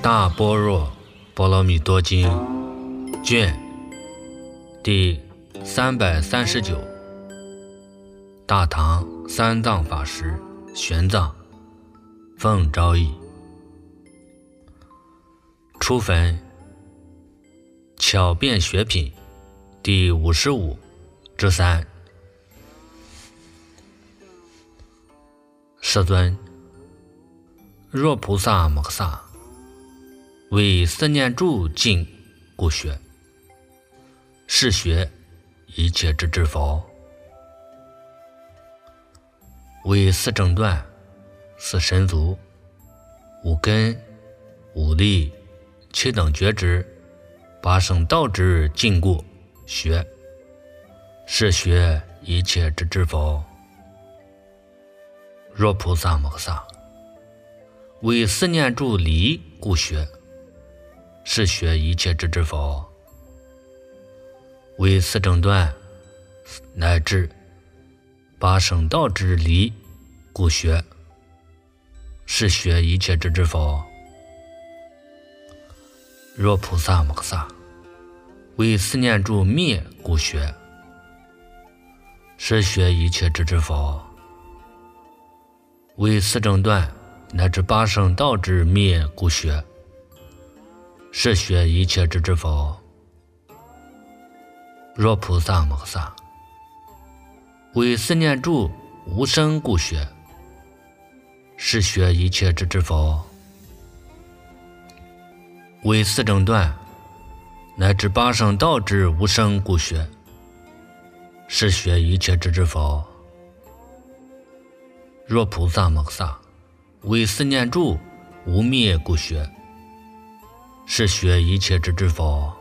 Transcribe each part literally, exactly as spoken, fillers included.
大般若波罗蜜多经卷第三百三十九，大唐三藏法师玄奘奉诏译。初分巧辩学品第五十五之三。世尊，若菩萨摩诃萨为四念住尽故学，是学一切之至佛，为四正断、四神足、五根、五力、七等觉知、八圣道之尽故学，是学一切之至佛。若菩萨摩诃萨为四念住离故学，是学一切之至佛。为四正断乃至八圣道之离故学，是学一切之至佛。若菩萨摩诃萨为四念住灭故学，是学一切之至佛。为四正断乃至八圣道之灭故学，是学一切之至佛。若菩萨摩诃萨为四念住无生故学，是学一切之至佛。为四正断乃至八圣道之无生故学，是学一切之至佛。若菩萨摩诃萨为四念住无灭故学，是学一切之至佛。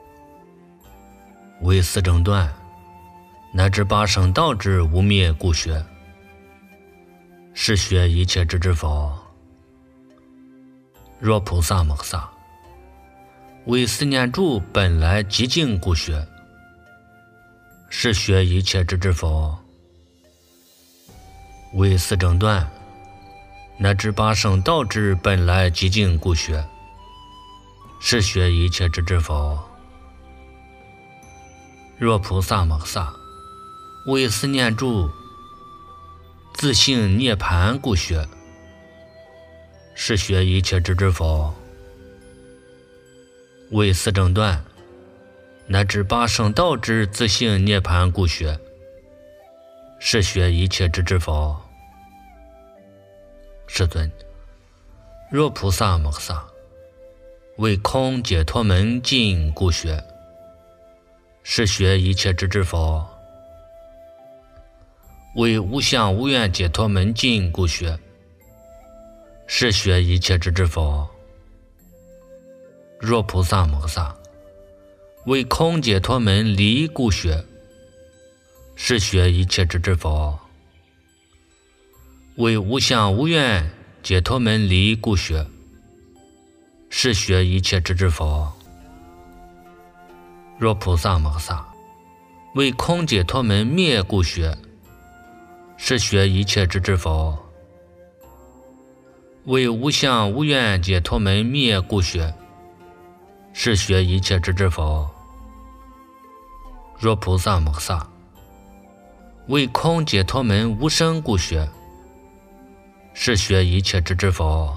为四正断乃至八圣道之无灭故学，是学一切之至佛。若菩萨摩诃萨为四念住本来极净故学，是学一切之至佛。为四正断乃至八圣道之本来极净故学，是学一切之至佛。若菩萨摩诃萨为四念住自性涅盘故学，是学一切之至佛。为四正断乃至八圣道之自性涅盘故学，是学一切之至佛。世尊，若菩萨摩诃萨为空解脱门尽故学，是学一切之至佛。为无相无愿解脱门尽故学，是学一切之至佛。若菩萨摩诃萨为空解脱门离故学，是学一切之至佛。为无相无愿解脱门离故学，是学一切之至佛。若菩萨摩诃萨为空解脱门灭故学，是学一切之至佛。为无相无愿解脱门灭故学，是学一切之至佛。若菩萨摩诃萨为空解脱门无生故学，是学一切之至佛。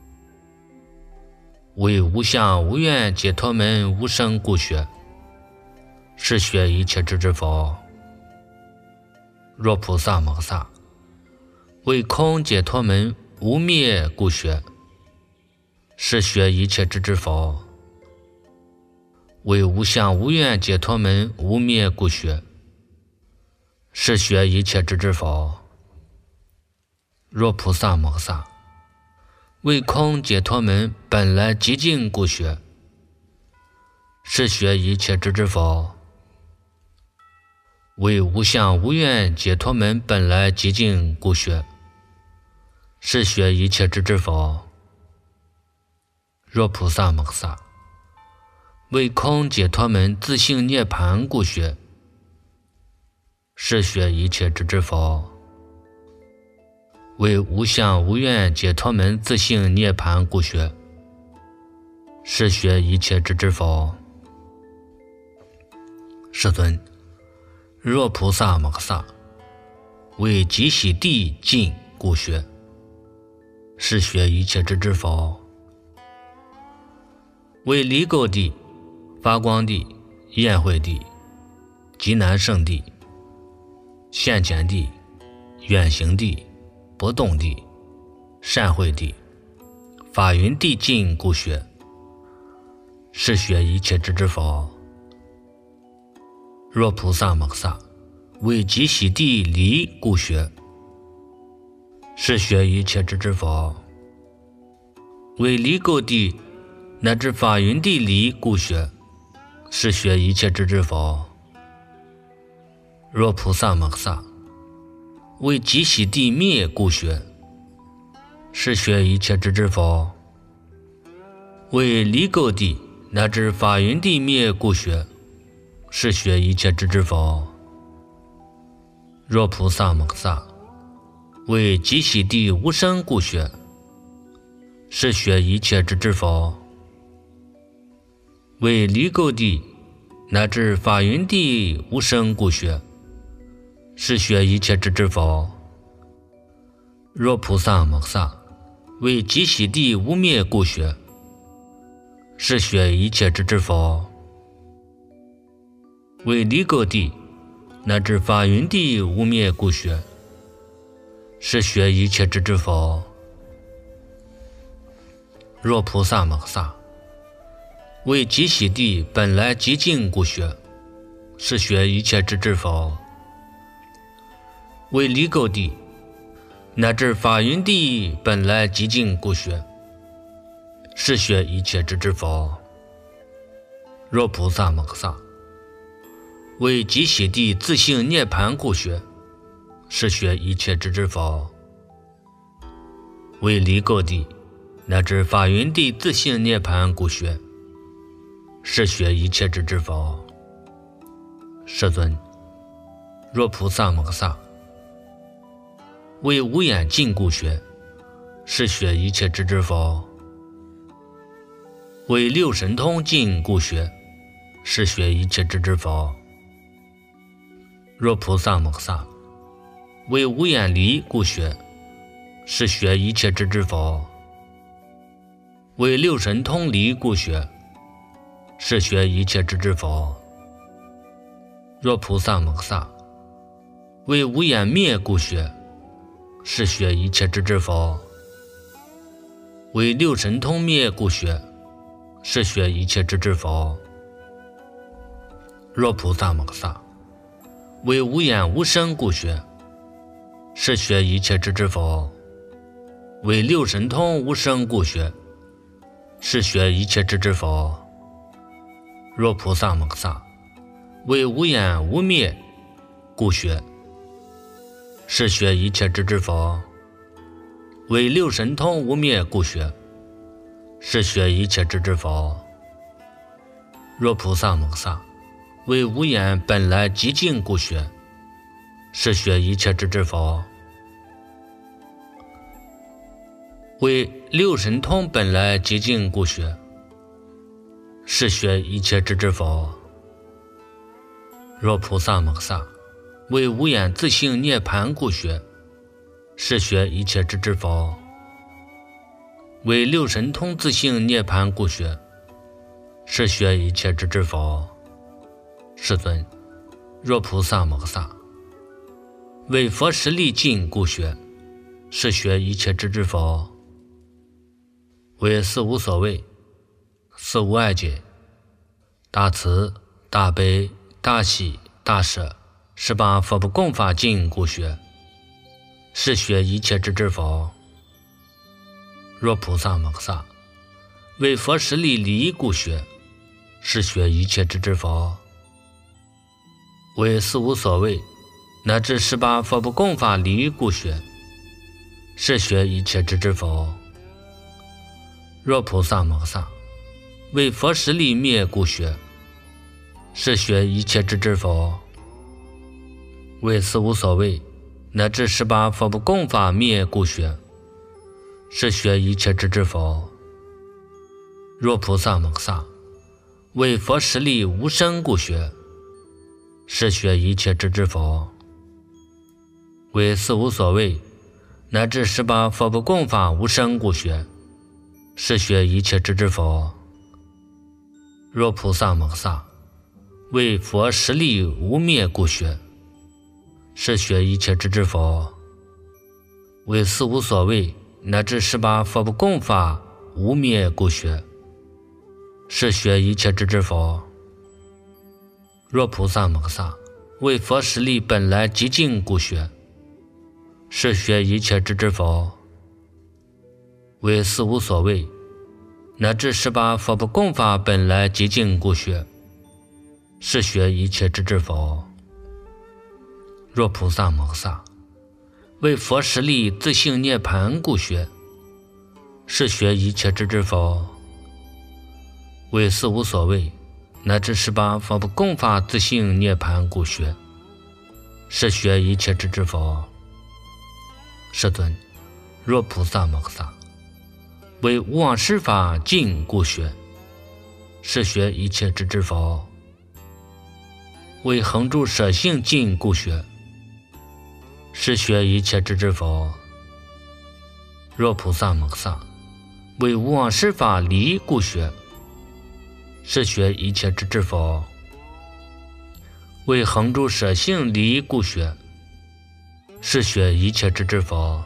为无相无愿解脱门无生故学，是学一切之至佛。若菩萨摩诃萨为空解脱门无灭故学，是学一切之至佛。为无相无愿解脱门无灭故学，是学一切之至佛。若菩萨摩诃萨为空解脱门本来极净故学，是学一切之至佛。为无相无愿解脱门本来极净故学，是学一切之至佛。若菩萨摩诃萨为空解脱门自性涅盘故学，是学一切之至佛。为无相无愿解脱门自性涅盘故学， 是学一切智之佛。世尊，若菩萨摩诃萨为极喜地尽故学，是学一切智之佛。为离垢地、发光地、焰慧地、极难胜地、现前地、远行地、不动地、善慧地、法云地尽故学，是学一切智之佛。若菩萨摩诃萨为极喜地离故学，是学一切智之佛。为离垢地乃至法云地离故学，是学一切智之佛。若菩萨摩诃萨为极喜地灭故学，是学一切智之佛。为离垢地乃至法云地灭故学，是学一切智之佛。若菩萨摩诃萨为极喜地无生故学，是学一切智之佛。为离垢地乃至法云地无生故学，是学一切智之佛。若菩萨摩诃萨为极喜地无灭故学，是学一切智之佛。为离垢地乃至法云地无灭故学，是学一切智之佛。若菩萨摩诃萨为极喜地本来极净故学，是学一切智之佛。为离垢地乃至法云地本来极净故学，是学一切智之佛。若菩萨摩诃萨为极喜地自性涅槃故学，是学一切智之佛。为离垢地乃至法云地自性涅槃故学，是学一切智之佛。世尊，若菩萨摩诃萨为无眼尽故学，是学一切智之佛。为六神通尽故学，是学一切智之佛。若菩萨摩诃萨为无眼离故学，是学一切智之佛。为六神通离故学，是学一切智之佛。若菩萨摩诃萨为无眼灭故学，是学一切智之佛。为六神通灭故学，是学一切智之佛。若菩萨摩诃萨为无眼无生故学，是学一切智之佛。为六神通无生故学，是学一切智之佛。若菩萨摩诃萨为无眼无灭故学，是学一切智之佛。为六神通无灭故学，是学一切智之佛。若菩萨摩诃萨为无眼本来极净故学，是学一切智之佛。为六神通本来极净故学，是学一切智之佛。若菩萨摩诃萨为无眼自性涅槃故学，是学一切智之佛。为六神通自性涅槃故学，是学一切智之佛。世尊，若菩萨摩诃萨为佛实力尽故学，是学一切智之佛。为四无所谓、四无碍解、大慈、大悲、大喜、大舍十八佛不共法尽故学，是学一切智之佛。若菩萨摩诃萨为佛实力离故学，是学一切智之佛。为四无所谓乃至十八佛不共法离故学，是学一切智之佛。若菩萨摩诃萨为佛实力灭故学，是学一切智之佛。为四无所谓乃至十八佛不共法灭故学，是学一切智之佛。 若菩萨摩萨，为佛实力无生故学，是学一切智之佛，为四无所谓乃至十八佛不共法无生故学，是学一切智之佛。若菩萨摩萨，为佛实力无灭故学，是学一切智之佛，为四无所谓乃至十八佛不共法无灭故学，是学一切智之佛。若菩萨摩萨，为佛实力本来极尽故学，是学一切智之佛，为四无所谓乃至十八佛不共法本来极尽故学，是学一切智之佛。若菩萨摩萨，为佛实力自性涅盘故学，是学一切智之佛，为四无所谓乃至十八佛不共法自性涅盘故学，是学一切智之佛。世尊，若菩萨摩萨，为无妄施法尽故学，是学一切智之佛，为恒住舍性尽故学，是学一切智之佛。若菩萨摩萨，为无妄施法离故学，是学一切智之佛，为恒住舍性离故学，是学一切智之佛。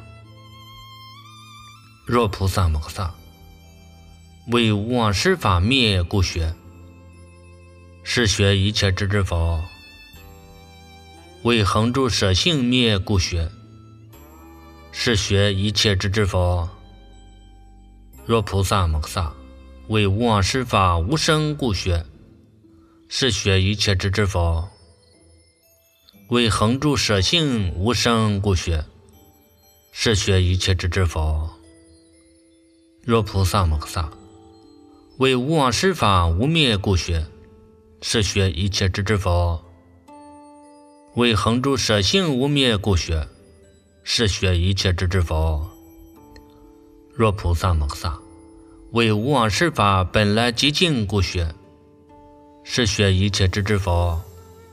若菩萨摩萨，为无妄施法灭故学，是学一切智之佛，为恒住舍性灭故学，是学一切智之佛。若菩萨摩萨，为无妄施法无生故学，是学一切智之佛，为恒住舍性无生故学，是学一切智之佛。若菩萨摩萨，为无妄施法无灭故学，是学一切智之佛，为恒住舍性无灭故学，是学一切智之佛。若菩萨摩萨，为无妄施法本来极尽故学，是学一切智之佛，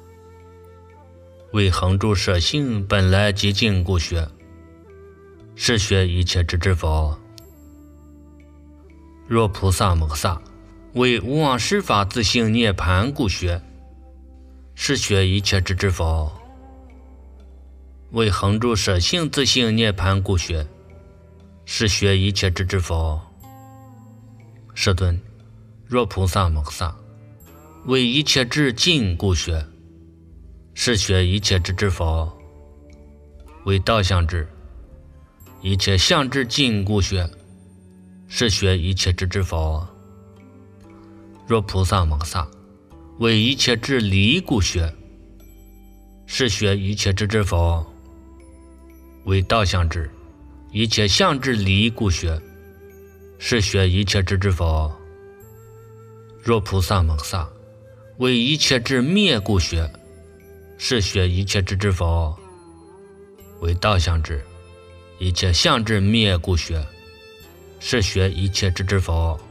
为恒住舍性本来极尽故学，是学一切智之佛。若菩萨摩萨，为无妄施法自性涅盘故学，是学一切智之佛，为恒住舍性自性涅盘故学，是学一切智之佛。世尊，若菩萨摩萨，为一切智尽故学，是学一切智之佛，为道相智一切相智尽故学，是学一切智之佛。若菩萨摩萨，为一切智离故学，是学一切智之佛，为道相智一切相智离故学，是学一切智之佛。若菩萨摩萨，为一切智灭故学，是学一切智之佛，为道相智一切相智灭故学，是学一切智之佛。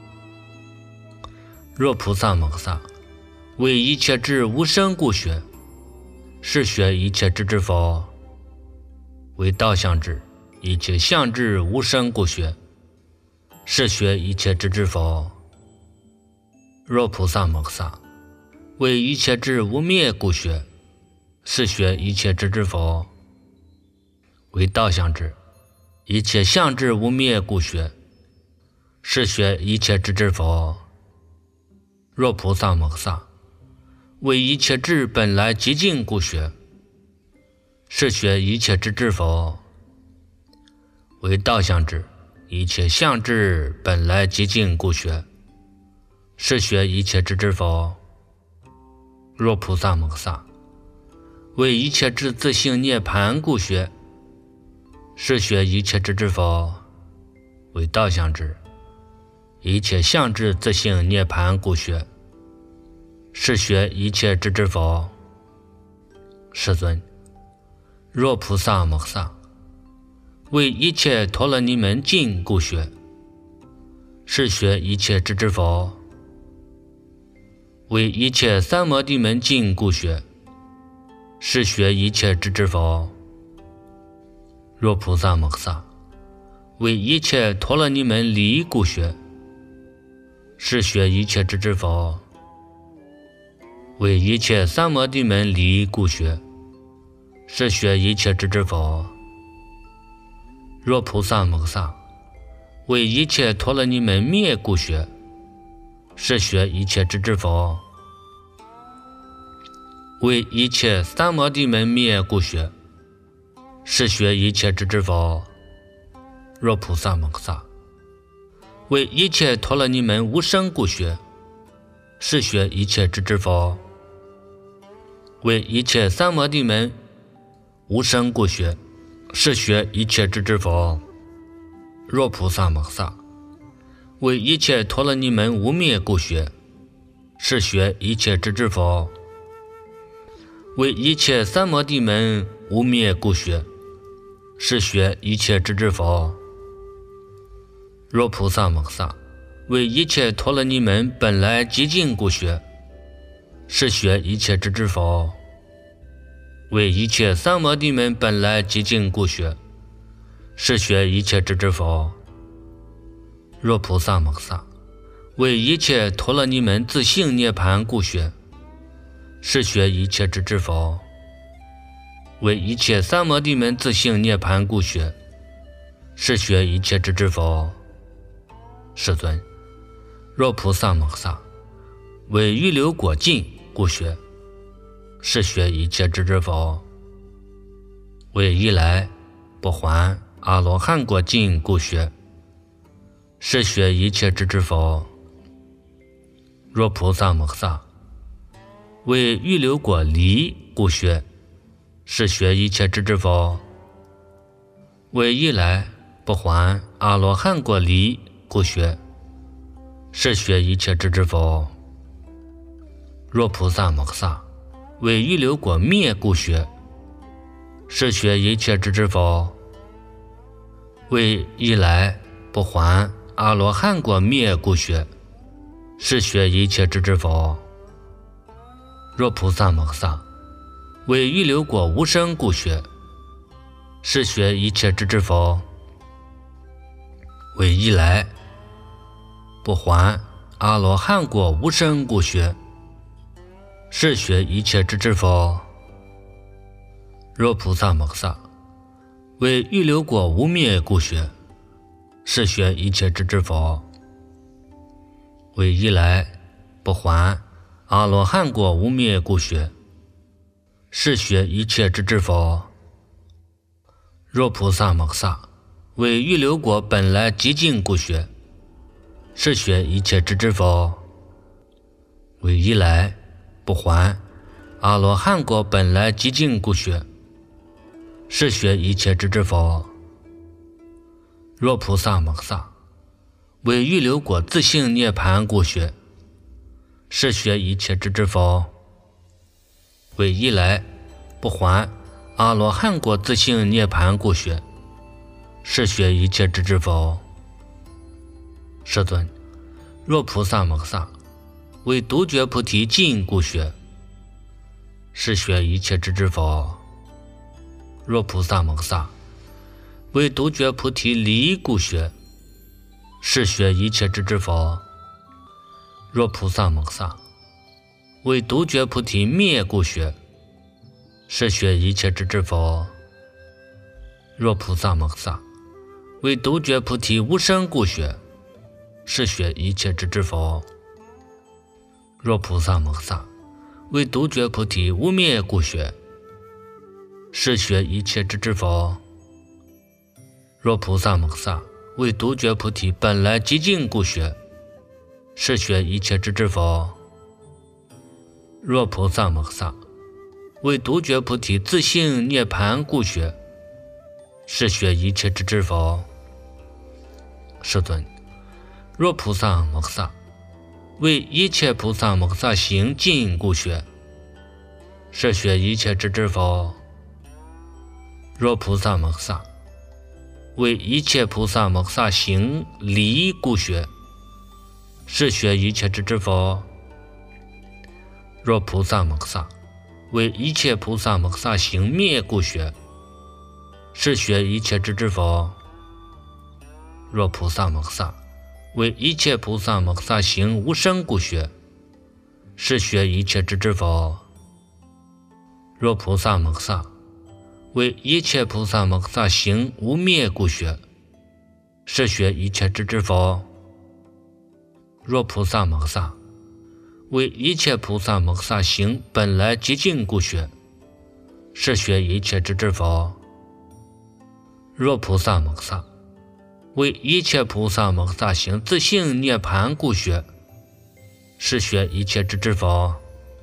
若菩萨摩萨，为一切智无生故学，是学一切智之佛，为道相智一切相智无生故学，是学一切智之佛。若菩萨摩萨，为一切智无灭故学，是学一切智之佛，为道相智一切相智无灭故学，是学一切智之佛。若菩萨摩萨，为一切智本来极尽故学，是学一切智之佛，为道相智一切相智本来极尽故学，是学一切智之佛。若菩萨摩萨，为一切智自性涅盘故学，是学一切智之佛，为道相智一切相智自性涅盘故学，是学一切智之佛。世尊，若菩萨摩萨，为一切陀罗尼门尽故学， 是学一切智之佛，为一切三摩地门禁故学，是学一切智之佛。若菩萨摩萨，为一切陀罗尼门离故学，是学一切智之佛。为一切三摩地门离故学，是学一切智之佛。若菩萨摩萨，为一切陀罗尼门灭故学，是学一切智之佛。为一切三摩地门灭故学，是学一切智之佛。若菩萨摩萨，为一切陀罗尼门无生故学，是学一切智之佛。为一切三摩地门无生故学，是学一切智之佛。若菩萨摩萨，为一切陀罗尼门无灭故学，是学一切智之佛。为一切三摩地门无灭故学，是学一切智之佛。若菩萨摩萨，为一切陀罗尼门本来极尽故学，是学一切智之佛。为一切三摩地门本来极尽故学，是学一切智之佛。若菩萨摩萨，为一切陀罗尼门自性涅盘故学，是学一切智之佛。为一切三摩地门自性涅盘故学，是学一切智之佛。世尊，若菩萨摩萨，为预流果尽故学，是学一切智之佛。为一来不还阿罗汉果尽故学，是学一切智之佛。若菩萨摩萨，为预流果离故学，是学一切智之佛。为一来不还阿罗汉果离故学，是学一切智之佛。若菩萨摩萨，为预流果灭故学，是学一切智之佛。为一来不还阿罗汉果灭故学，是学一切智之佛。若菩萨摩萨，为预流果无生故学，是学一切智之佛。为一来不还阿罗汉果无生故学，是学一切智之佛。若菩萨摩萨，为预流果无灭故学，是学一切智之佛。为一来不还阿罗汉果无灭故学，是学一切智之佛。若菩萨摩萨，为预流果本来极尽故学，是学一切智之佛。为一来不还阿罗汉果本来极尽故学，是学一切智之佛。若菩萨摩萨，为预流果自性涅盘故学，是学一切智之佛。为一来不还阿罗汉果自性涅盘故学，是学一切智之佛。世尊，若菩萨摩萨，为独觉菩提尽故学，是学一切智之佛。若菩萨摩萨，为独觉菩提离故学，是学一切智之佛。若菩萨摩萨，为独觉菩提灭故学，是学一切智之佛。若菩萨摩萨，为独觉菩提无生故学，是学一切智之佛。若菩萨摩萨，为独觉菩提无灭故学，是学一切智之佛。若菩萨摩萨，为独觉菩提本来极尽故学，是学一切智之佛。若菩萨摩萨，为独觉菩提自性涅盘故学，是学一切智之佛。世尊，若菩萨摩萨，为一切菩萨摩萨行尽故学，是学一切智之佛。若菩萨摩萨，为一切菩萨摩萨行离故学， 是学一切智之佛。若菩萨摩萨，为一切菩萨摩萨行灭故学，是学一切智之佛。若菩萨摩萨，为一切菩萨摩萨行无生故学，是学一切智之佛。若菩萨摩萨，为一切菩萨摩萨行无灭故学，是学一切智之佛。若菩萨摩萨，为一切菩萨摩萨行本来极尽故学，是学一切智之佛。若菩萨摩萨，为一切菩萨摩萨行自性涅盘故学，是学一切智之佛。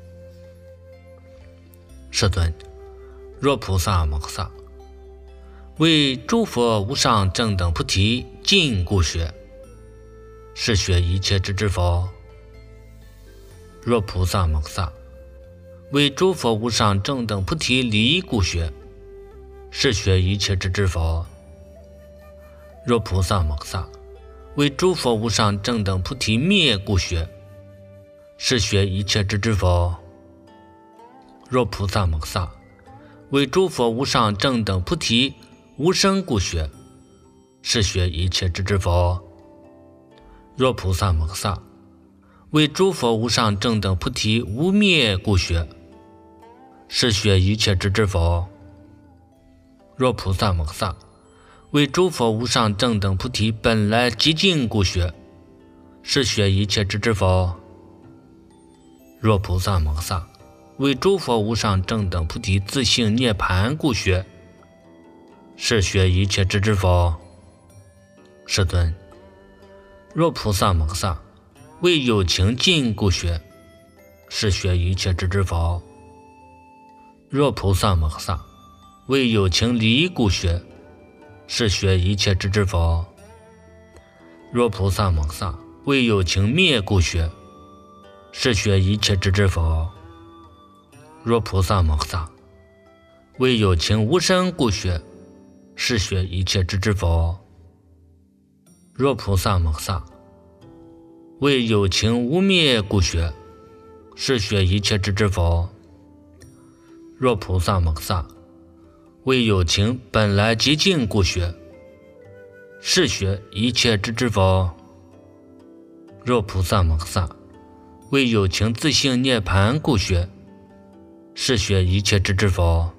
世尊，若菩萨摩萨，为诸佛无上正等菩提尽故学，是学一切智之佛。若菩萨摩萨，为诸佛无上正等菩提离故学，是学一切智之佛。若菩萨摩萨，为诸佛无上正等菩提灭故学，是学一切智之佛。若菩萨摩萨，为诸佛无上正等菩提无生故学，是学一切智之佛。若菩萨摩萨，为诸佛无上正等菩提无灭故学，是学一切智之佛。若菩萨摩萨，为诸佛无上正等菩提本来极尽故学，是学一切智之佛。若菩萨摩萨，为诸佛无上正等菩提自性涅盘故学，是学一切智之佛。世尊，若菩萨摩萨，为有情尽故学，是学一切智之佛。若菩萨摩萨，为有情离故学，是学一切智之佛。若菩萨摩萨，为有情灭故学，是学一切智之佛。若菩萨摩萨，为有情无生故学，是学一切智之佛。若菩萨摩萨，为有情无灭故学，是学一切智之佛。若菩萨摩萨，为有情本来极尽故学，是学一切智之佛。若菩萨摩萨，为有情自性涅盘故学，是学一切智之佛。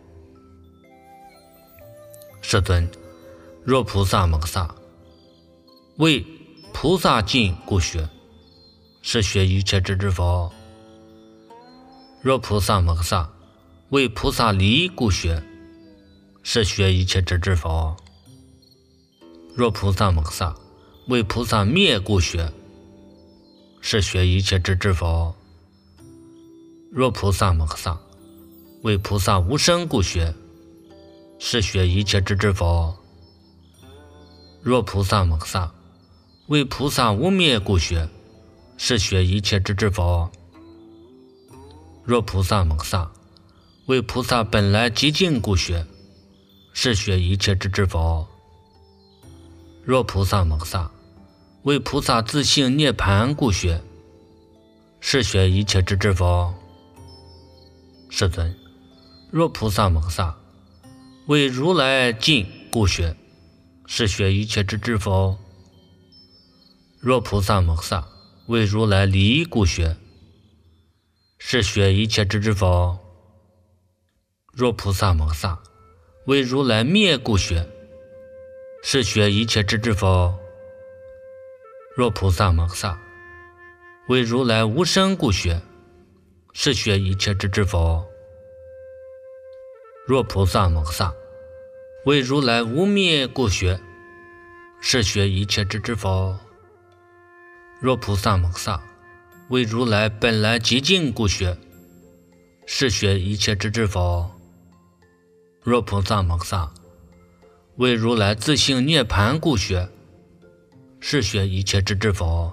世尊，若菩萨摩萨，为菩萨尽故学，是学一切智之佛。若菩萨摩萨，为菩萨离故学，是学一切智之佛。若菩萨摩萨，为菩萨灭故学，是学一切智之佛。若菩萨摩萨，为菩萨无生故学，是学一切智之佛。若菩萨摩萨，为菩萨无灭故学，是学一切智之佛。若菩萨摩萨，为菩萨本来极尽故学，是学一切智之佛。若菩萨摩萨，为菩萨自性涅盘故学，是学一切智之佛。世尊，若菩萨摩萨，为如来尽故学，是学一切智之佛。若菩萨摩萨，为如来离故学，是学一切智之佛。若菩萨摩萨，为如来灭故学，是学一切智之佛。若菩萨摩萨，为如来无生故学，是学一切智之佛。若菩萨摩萨，为如来无灭故学，是学一切智之佛。若菩萨摩萨，为如来本来极尽故学，是学一切智之佛。若菩萨摩萨，为如来自性涅盘故学，是学一切智之佛。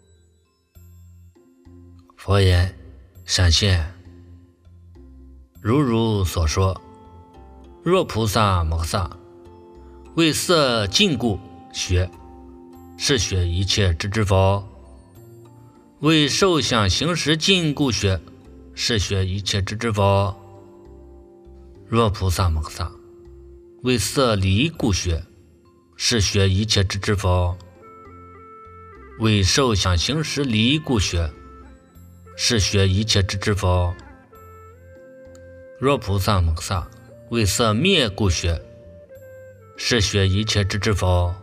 佛言：闪现，如如所说，若菩萨摩萨，为色尽故学，是学一切智之佛。 为受想行识尽故学，是学一切智之佛。若菩萨摩诃萨为色离故学，是学一切智之佛。为受想行识离故学，是学一切智之佛。若菩萨摩诃萨为色灭故学，是学一切智之佛。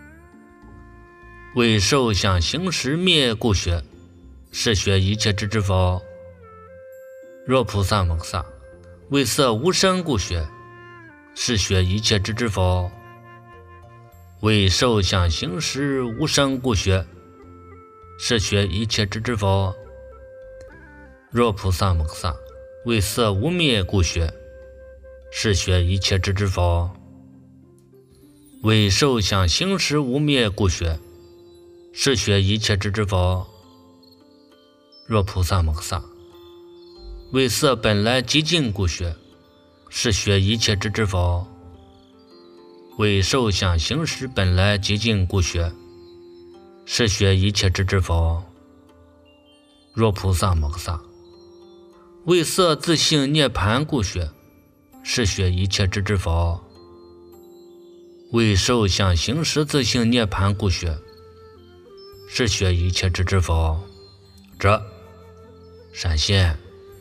为受想行识灭故学，是学一切智之佛。若菩萨摩诃萨为色无生故学，是学一切智之佛。为受想行识无生故学，是学一切智之佛。若菩萨摩诃萨为色无灭故学，是学一切智之佛。为受想行识无灭故学，是学一切智之佛。若菩萨摩诃萨为色本来寂静故学，是学一切智之佛。为受想行识本来寂静故学，是学一切智之佛。若菩萨摩诃萨为色自性涅盘故学，是学一切智之佛。为受想行识自性涅盘故学，是学一切智之佛。这闪现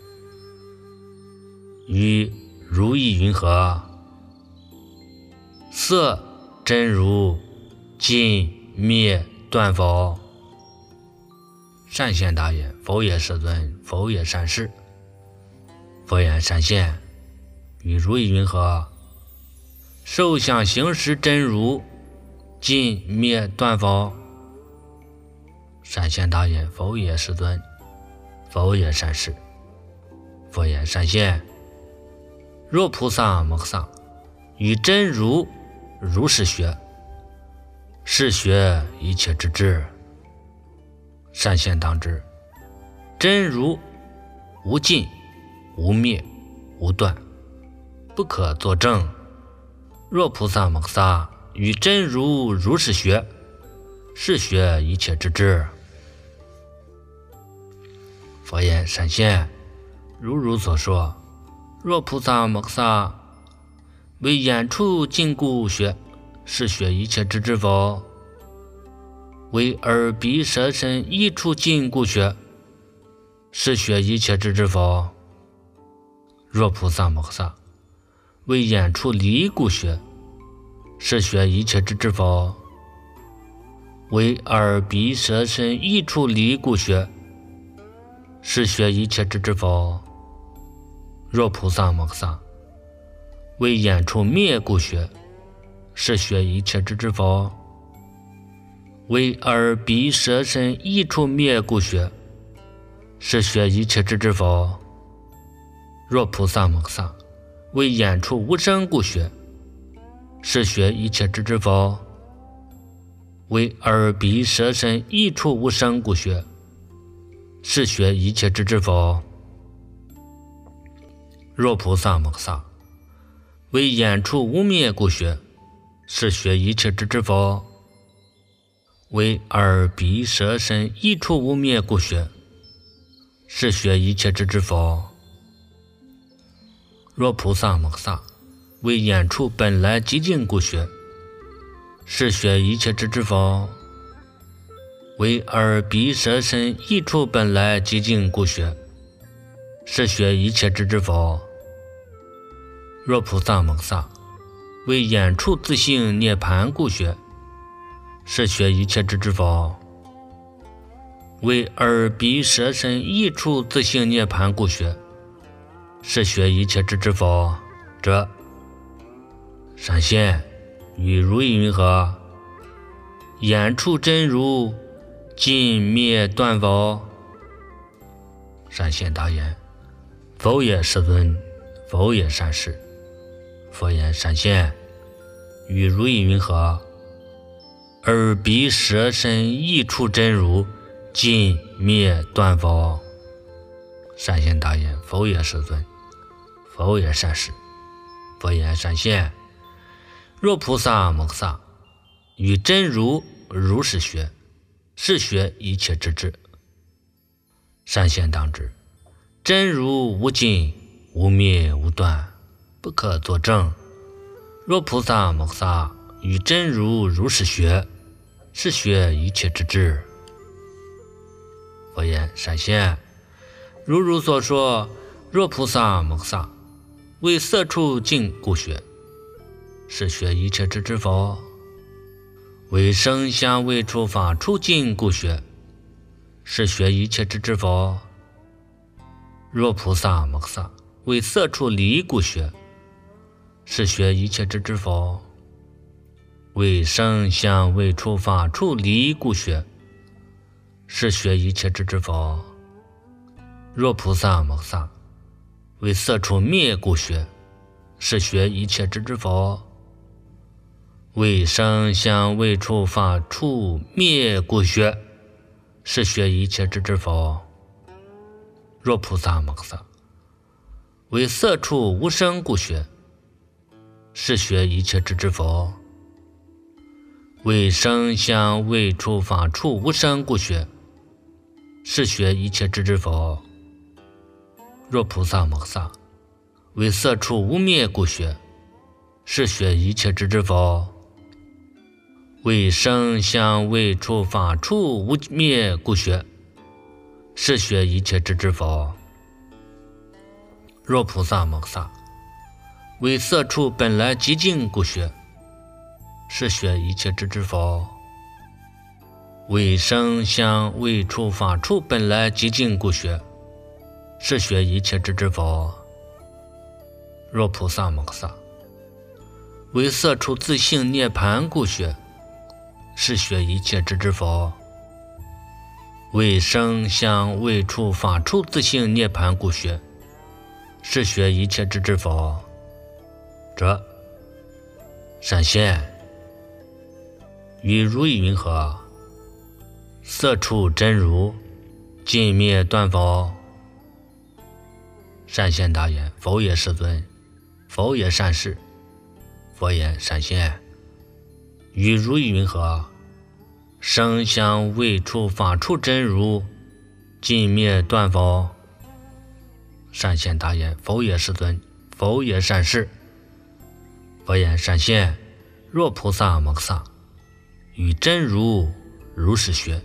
与如意云何？色真如尽灭断否？善现答言：否也，世尊。否也，善士。佛言：善现与如意云何？受想行识真如尽灭断否？善现答言：否也，世尊。否也，善士。佛言：善现若菩萨摩诃萨与真如如是学，是学一切之智。善现当知，真如无尽无灭无断，不可作证。若菩萨摩诃萨与真如如是学，是学一切之智。佛言：善现如如所说。若菩萨摩诃萨为眼处尽故学，是学一切智之佛。为耳鼻舌身意处尽故学，是学一切智之佛。若菩萨摩诃萨为眼处离故学，是学一切智之佛。为耳鼻舌身意处离故学，是学一切智之佛。若菩萨摩诃萨为眼处灭故学，是学一切智之佛。为耳鼻舌身意处灭故学，是学一切智之佛。若菩萨摩诃萨为眼处无生故学，是学一切智之佛。为耳鼻舌身意处无生故学，是学一切智之佛。若菩萨摩诃萨为眼处无灭故学，是学一切智之佛。为耳鼻舌身意处无灭故学，是学一切智之佛。若菩萨摩诃萨为眼处本来寂静故学，是学一切智之佛。为耳鼻舌身意处本来寂静故学，是学一切智之佛。若菩萨摩诃萨为眼处自性涅盘故学，是学一切智之佛。为耳鼻舌身意处自性涅盘故学，是学一切智之佛。这闪现与如意云何？眼处真如尽灭断否？闪现答言：否也，世尊。否也，善士。佛言：闪现与如意云何？耳鼻舌身意处真如尽灭断否？闪现答言：否也，世尊。否也，善士。佛言：闪现若菩萨摩诃萨与真如如是学，是学一切之智。 善现当知，真如无尽，无灭无断，不可作证。若菩萨摩诃萨与真如如是学，是学一切之智。佛言：善现，如如所说，若菩萨摩诃萨为色处尽故学，是学一切之智否？为声香味触法处尽故学，是学一切之智否？若菩萨摩诃萨为色处离故学，是学一切之智否？为声香味触法处离故学，是学一切之智否？若菩萨摩诃萨为色处灭故学，是学一切之智否？为声香味触法处灭故学，是学一切之智否？若菩萨摩诃萨为色处无生故学，是学一切之智否？为声香味触法处无生故学，是学一切之智否？若菩萨摩诃萨为色处无灭故学，是学一切之智否？为声香味触法处无灭故学，是学一切之智否？若菩萨摩诃萨为色处本来寂静故学，是学一切之智否？为声香味触法处本来寂静故学，是学一切之智否？若菩萨摩诃萨为色处自性涅槃故学，是学一切之智否？为声香味触法处自性涅槃故学，是学一切之智否？者善现，与如意云何？色处真如尽灭断否？善现答言：否也，世尊。否也，善士。佛言：善现，与如意云何？声香味触法处真如尽灭断否？善现答言：否也，世尊。否也，善士。佛言：善现，若菩萨摩诃萨与真如如是学，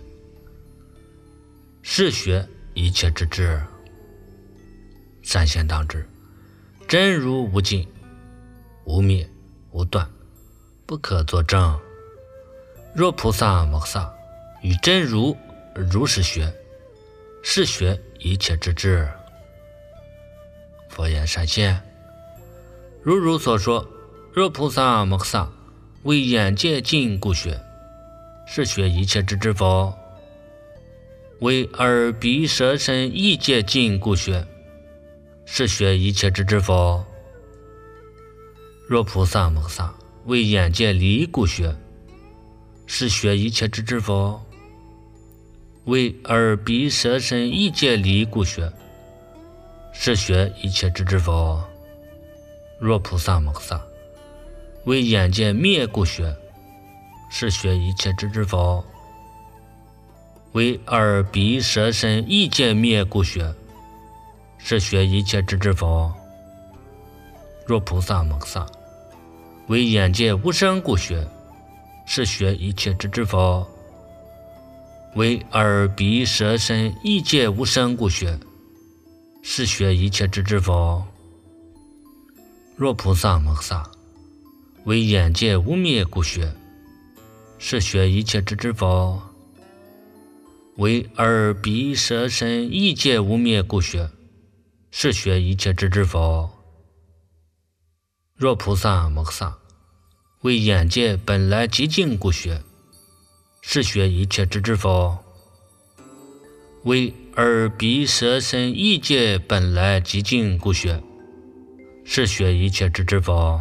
是学一切之智。善现当知，真如无尽，无灭无断，不可作证。若菩萨摩诃萨与真如如是学，是学一切之智。佛言：善现，如如所说，若菩萨摩诃萨为眼界尽故学，是学一切之智否？为耳鼻舌身意界尽故学，是学一切之智否？若菩萨摩诃萨为眼界离故学，是学一切之智否？为耳鼻舌身意界离故学，是学一切之智否？若菩萨摩诃萨为眼界灭故学，是学一切之智否？为耳鼻舌身意界灭故学，是学一切之智否？若菩萨摩诃萨为眼界无生故学，是学一切之智否？为耳鼻舌身意界无生故学，是学一切之智否？若菩萨摩诃萨为眼界无灭故学，是学一切之智否？为耳鼻舌身意界无灭故学，是学一切之智否？若菩萨摩诃萨为眼界本来寂静故学，是学一切之智否？为耳鼻舌身意界本来寂静故学，是学一切之智否？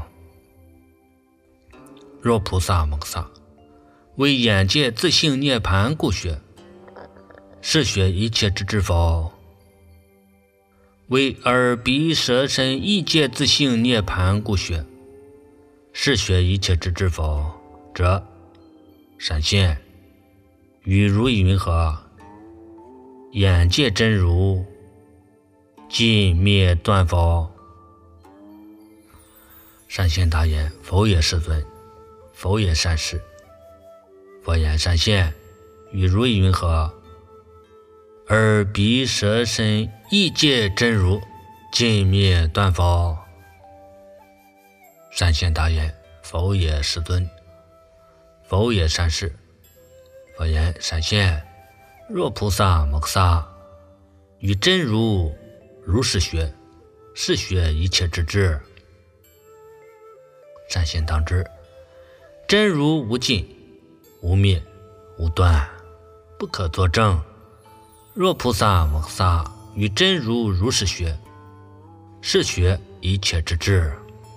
若菩萨摩诃萨为眼界自性涅槃故学，是学一切之智否？为耳鼻舌身意界自性涅槃故学，是学一切之智否？者善现，与如意云何？ 眼界真如，尽灭断否？善现大言，否也世尊，否也善士。佛言：善现，与如意云何？耳鼻舌身意界真如，尽灭断否？善现大言，否也世尊，否也善士。佛言：善现，若菩萨摩诃萨与真如如是学，是学一切之智。善现当知，真如无尽，无灭，无断，不可作证。若菩萨摩诃萨与真如如是学，是学一切之智。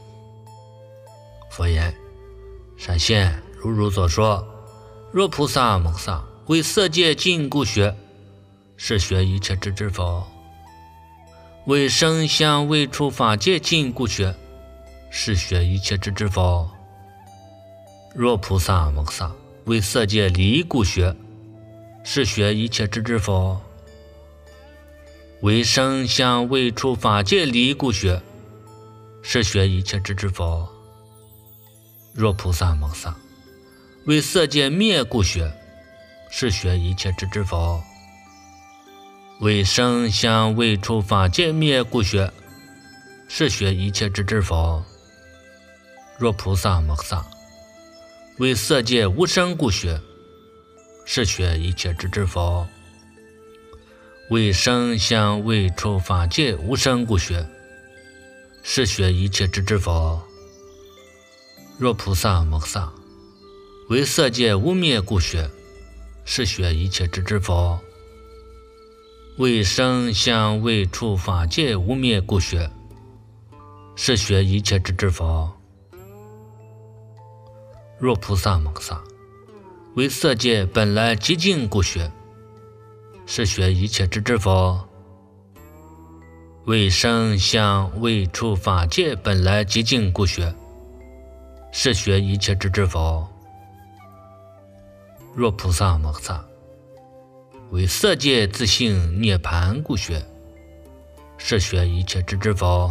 佛言：善现，如如所说，若菩萨摩诃萨为色界尽故学，是学一切之智否？为声香味触法界尽故学，是学一切之智否？若菩萨摩诃萨为色界离故学，是学一切之智否？为声香味触法界离故学，是学一切之智否？若菩萨摩诃萨为色界灭故学，是学一切之智否？为声香味触法界灭故学，是学一切之智否？若菩萨摩诃萨为色界无生故学，是学一切之智否？为声香味触法界无生故学，是学一切之智否？若菩萨摩诃萨为色界无灭故学，是学一切之智否？为声香味触法界无灭故学，是学一切之智否？若菩萨摩诃萨为色界本来寂静故学，是学一切之智否？为声香味触法界本来寂静故学，是学一切之智否？若菩萨摩诃萨为色界自性涅槃故学，是学一切之智否？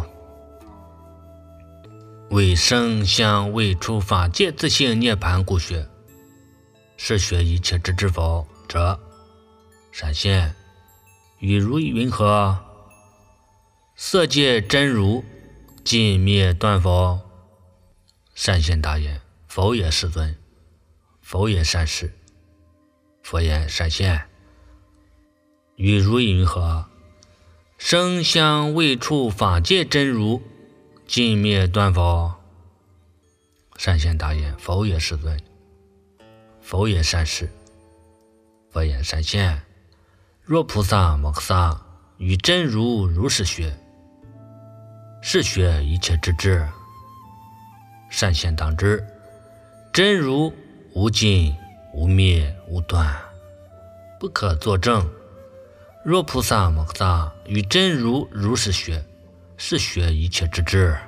为声香味触法界自性涅槃故学，是学一切之智否？者，善现，与如意云何？色界真如，尽灭断否？善现大言：否也世尊，否也善士。佛言：善现，与如意云何？声香味触法界真如，尽灭断否？善现大言：否也世尊，否也善士。佛言：善现，若菩萨摩诃萨与真如如是学，是学一切之智。善现当知，真如无尽，无灭，无断，不可作证。若菩萨摩诃萨与真如如是学，是学一切之智。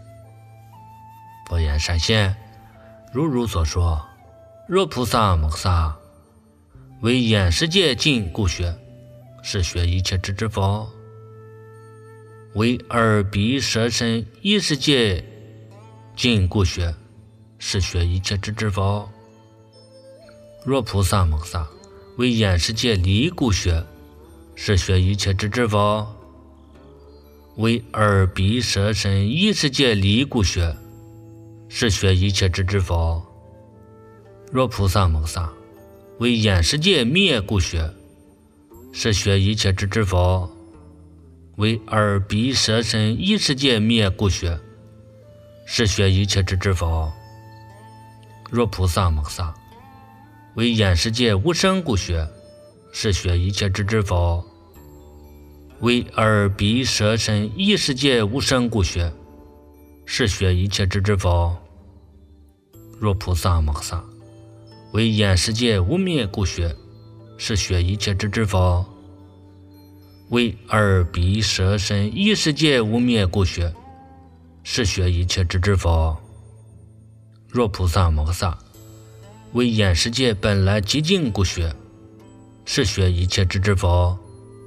佛言：善现，如如所说，若菩萨摩诃萨为眼识界尽故学，是学一切之智否？为耳鼻舌身意识界尽故学，是学一切之智否？若菩萨摩诃萨为眼识界离故学，是学一切之智否？为耳鼻舌身意识界离故学，是学一切之智否？若菩萨摩诃萨为眼识界灭故学，是学一切之智否？为耳鼻舌身意识界灭故学，是学一切之智否？若菩萨摩诃萨为眼识界无生故学，是学一切之智否？为耳鼻舌身意识界无生故学，是学一切之智否？若菩萨摩诃萨为眼识界无灭故学，是学一切之智否？为耳鼻舌身意识界无灭故学，是学一切之智否？若菩萨摩诃萨为眼识界本来寂静故学，是学一切之智否？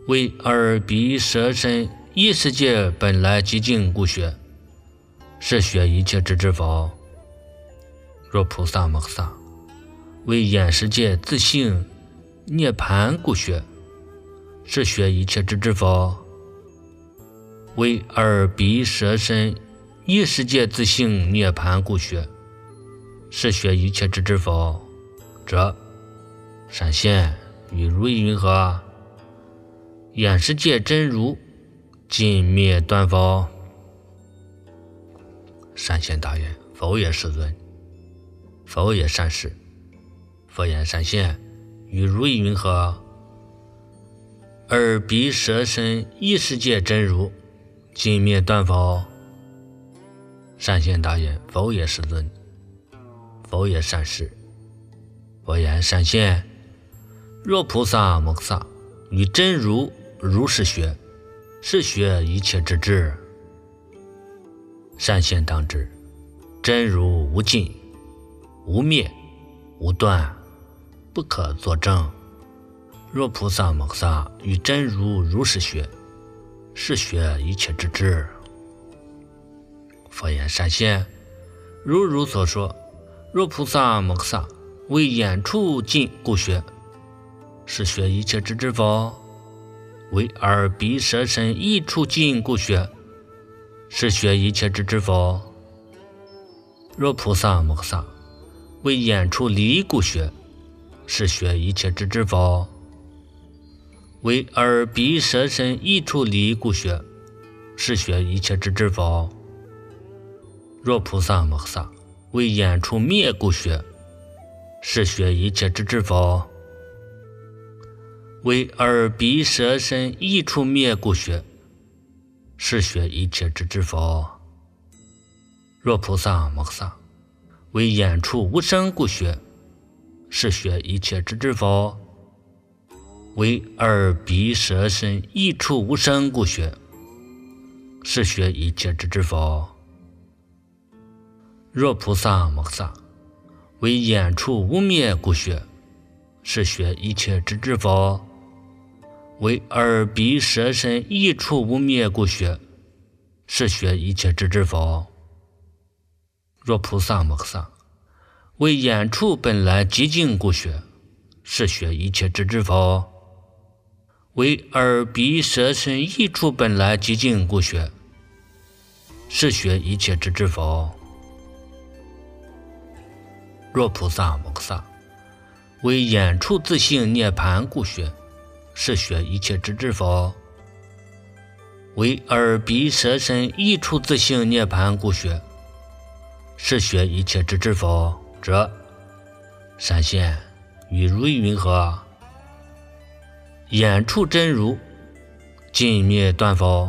为耳鼻舌身意识界本来寂静故学，是学一切之之否？若菩萨摩诃萨为眼识界自性涅盘故学，是学一切之之否？为耳鼻舌身意识界自性涅盘故学，是学一切之之否？者闪现与如意云何？眼识界真如尽灭断否？闪现大言：否也，世尊。否也，善士。佛言：闪现与如意云何？耳鼻舌身意识界真如尽灭断否？闪现大言：否也，世尊。否也，善士。佛言：闪现若菩萨摩诃萨与真如如是学，是学一切之智。闪现当知，真如无尽无灭无断，不可作证。若菩萨摩诃萨与真如如是学，是学一切之智。佛言：闪现如如所说，若菩萨摩诃萨为眼处尽故学，是学一切之智否？为耳鼻舌身意处尽故学，是学一切之智否？若菩萨摩诃萨为眼处离故学，是学一切之智否？为耳鼻舌身意处离故学，是学一切之智否？若菩萨摩诃萨为眼处灭故学，是学一切之智否？为耳鼻舌身意处灭故学，是学一切之智否？若菩萨摩诃萨为眼处无生故学，是学一切之智否？为耳鼻舌身意处无生故学，是学一切之智否？若菩萨摩诃萨为眼处无灭故学，是学一切之智否？为耳鼻舌身意处无灭故学，是学一切之智否？若菩萨摩诃萨为眼处本来寂静故学，是学一切之智否？为耳鼻舌身意处本来寂静故学，是学一切之智否？若菩萨摩诃萨为眼处自性涅盘故学，是学一切之智否？为耳鼻舌身意处自性涅盘故学，是学一切之智否？者闪现与如意云何？眼处真如尽灭断否？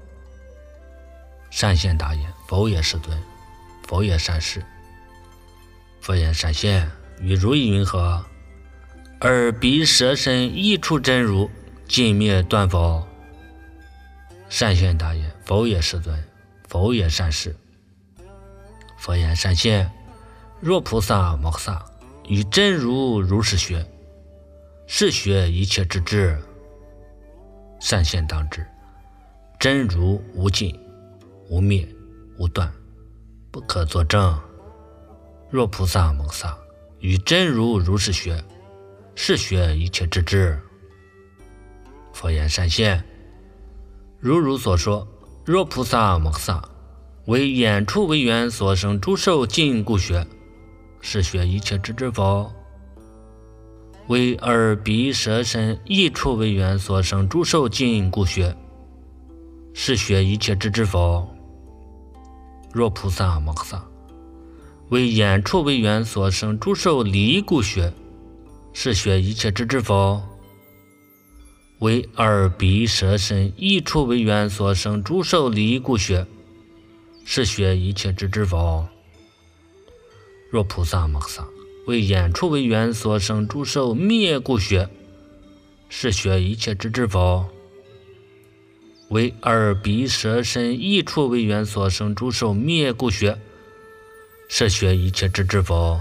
闪现答言：否也，世尊。否也，善士。佛言：闪现与如意云何？耳鼻舌身意处真如尽灭断否？闪现答言：否也，世尊。否也，善士。佛言：闪现若菩萨摩诃萨与真如如是学，是学一切之智。闪现当知，真如无尽无灭无断，不可作证。若菩萨摩诃萨与真如如是学，是学一切之智。佛言：闪现如如所说，若菩萨摩诃萨为眼处为缘所生诸受尽故学，是学一切之智否？为耳鼻舌身意处为缘所生诸受尽故学，是学一切之智否？若菩萨摩诃萨为眼处为缘所生诸受离故学，是学一切之智否？为耳鼻舌身意处为缘所生诸受离故学，是学一切之智否？若菩萨摩诃萨为眼处为缘所生诸受灭故学，是学一切之智否？为耳鼻舌身意处为缘所生诸受灭故学，是学一切之智否？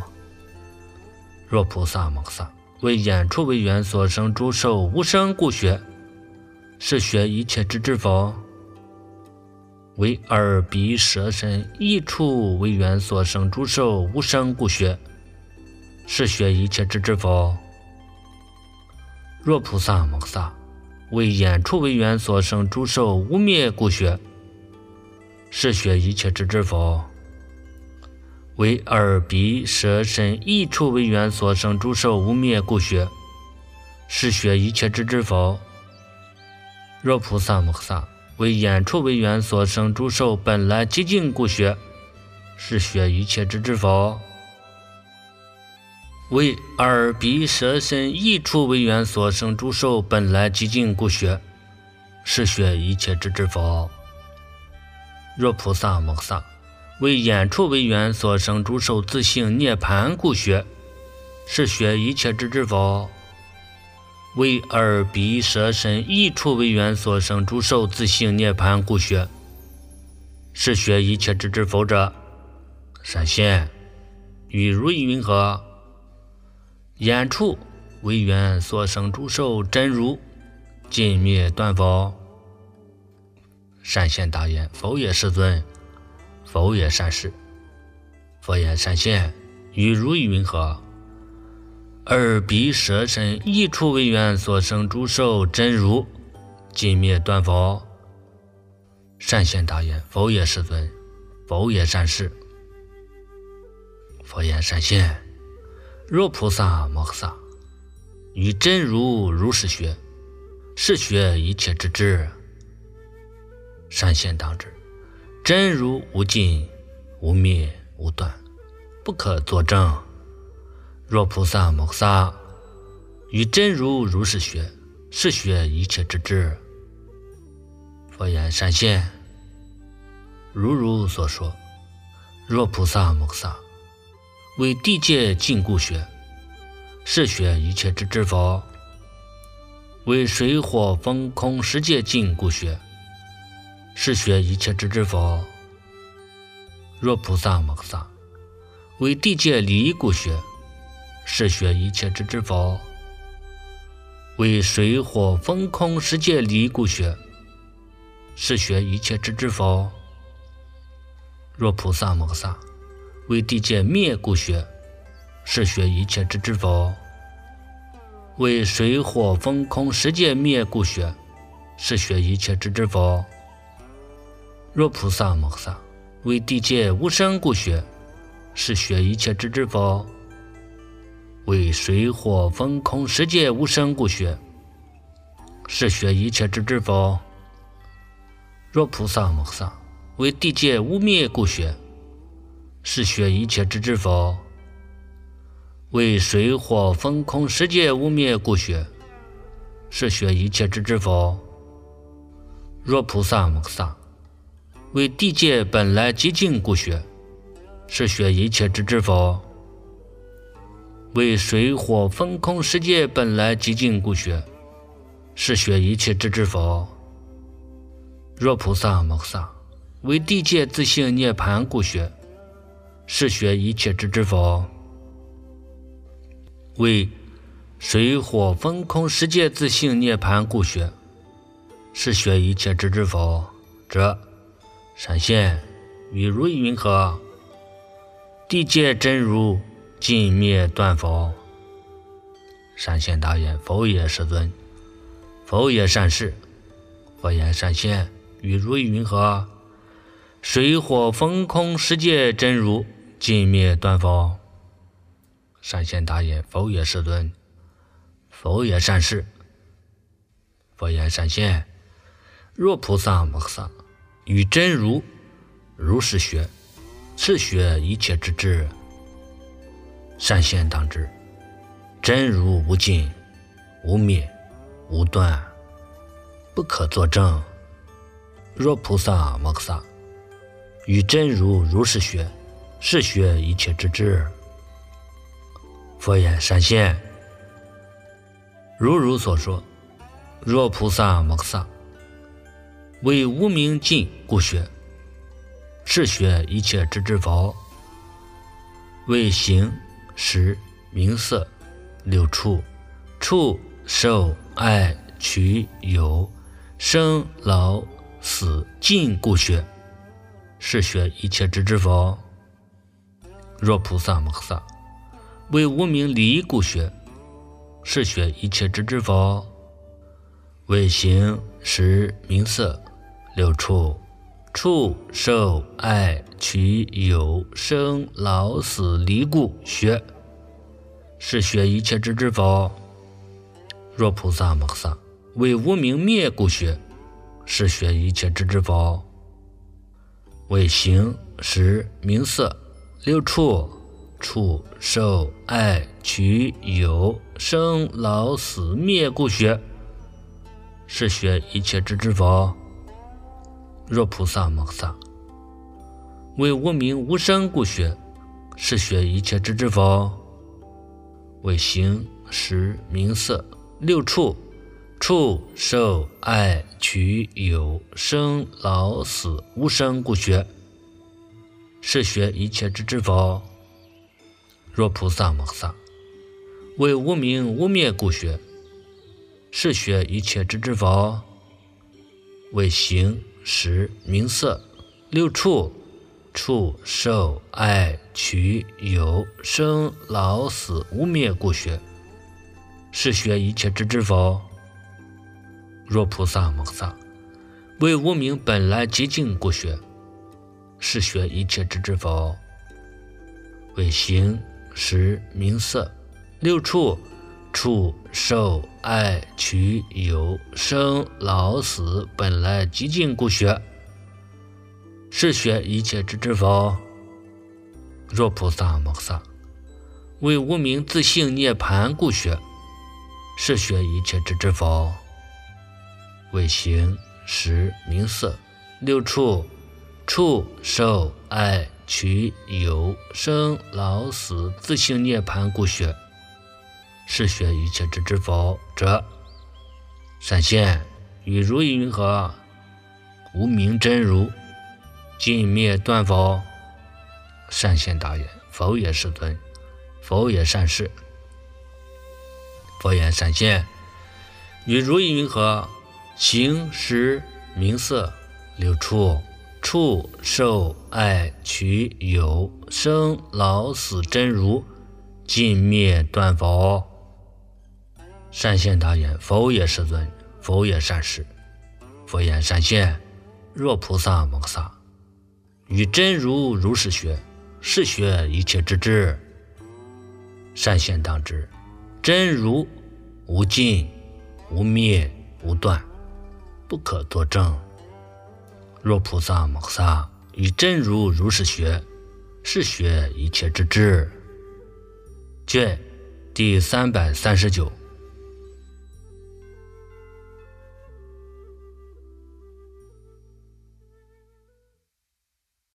若菩萨摩诃萨为眼处为缘所生诸受无生故学， 是学一切智之佛。为耳鼻舌身意处为缘所生诸受无生故学，是学一切智之佛。若菩萨摩诃萨为眼处为缘所生诸受无灭故学，是学一切智之佛。为耳鼻舌身意处为缘所生诸受无灭故学，是学一切智之佛。若菩萨摩诃萨为眼处为缘所生诸受本来寂静故学，是学一切智之佛。为耳鼻舌身意处为缘所生诸受本来寂静故学，是学一切智之佛。若菩萨摩诃萨为眼处为缘所生诸受自性涅槃故学，是学一切智之佛。为耳鼻舌身意处为缘所生诸受自性涅槃故学，是学一切智之佛者，闪现与如意云何？眼处为缘所生诸受真如尽灭断否？闪现大言：否也，世尊。否也，善士。佛言：闪现与如意云何？耳鼻舌身意处为缘所生诸受真如尽灭断否？善现大言：否也，世尊。否也，善士。佛言：闪现若菩萨摩诃萨与真如如是学，是学一切之智。善现当知，真如无尽无灭无断，不可作证。若菩萨摩诃萨与真如如是学，是学一切之智。佛言：闪现如如所说。若菩萨摩诃萨为地界尽故学，是学一切之智佛。为水火风空十界尽故学，是学一切之智佛。若菩萨摩诃萨为地界离故学，是学一切之智佛。为水火风空十界离故学，是学一切之智佛。若菩萨摩诃萨为地界灭故学，是学一切之智佛。为水火风空十界灭故学，是学一切之智佛。若菩萨摩诃萨为地界无生故学，是学一切之智佛。为水火风空十界无生故学，是学一切之智佛。若菩萨摩诃萨为地界无灭故学，是学一切之智佛。为水火风空十界无灭故学，是学一切之智佛。若菩萨摩诃萨为地界本来寂静故学，是学一切之智佛。为水火风空十界本来寂静故学，是学一切之智佛。若菩萨摩诃萨为地界自性涅槃故学，是学一切之智佛。为水火风空十界自性涅槃故学，是学一切之智佛者，闪现与如意云何？地界真如尽灭断否？闪现答言：否也，世尊。否也，善士。佛言：闪现与如意云何？水火风空十界真如尽灭断否？闪现答言：否也，世尊。否也，善士。佛言：闪现若菩萨摩诃萨与真如如是学，是学一切之智。善现当知，真如无尽无灭无断，不可作证。若菩萨摩诃萨与真如如是学，是学一切之智。佛言：闪现如如所说。若菩萨摩诃萨为无明尽故学，是学一切之智佛。为形识名色六处，触受爱取有生老死尽故学，是学一切智之佛。若菩萨摩诃萨为无明离故学，是学一切智之佛。为行识名色六处，触受爱取有生老死离故学，是学一切智之佛。若菩萨摩诃萨为无明灭故学，是学一切智之佛。为行识名色六处，触受爱取有生老死灭故学，是学一切智之佛。若菩萨摩诃萨为无明无生故学，是学一切智之佛。为行识名色六处，触受爱取有生老死无生故学，是学一切智之佛。若菩萨摩诃萨为无明无灭故学，是学一切智之佛。为行识名色六处，触受爱取有生老死无灭故学，是学一切智之佛。若菩萨摩诃萨为无明本来寂静故学，是学一切智之佛。为行识名色六处，触受爱取有生老死本来寂静故学，是学一切智之佛。若菩萨摩诃萨为无明自性涅盘故学，是学一切智之佛。为行识名色六处，触受爱取有生老死自性涅盘故学，是学一切智之佛者。闪现与如意云何？无明真如尽灭断否？善现答言：否也，世尊。否也，善士。佛言：闪现与如意云何？行识名色六处，触受爱取有生老死真如尽灭断否？善现答言：否也，世尊。否也，善士。佛言：闪现若菩萨摩诃萨与真如如是学，是学一切智智。善现当知，真如无尽无灭无断，不可多证。若菩萨摩诃萨与真如如是学，是学一切智智。卷第三百三十九。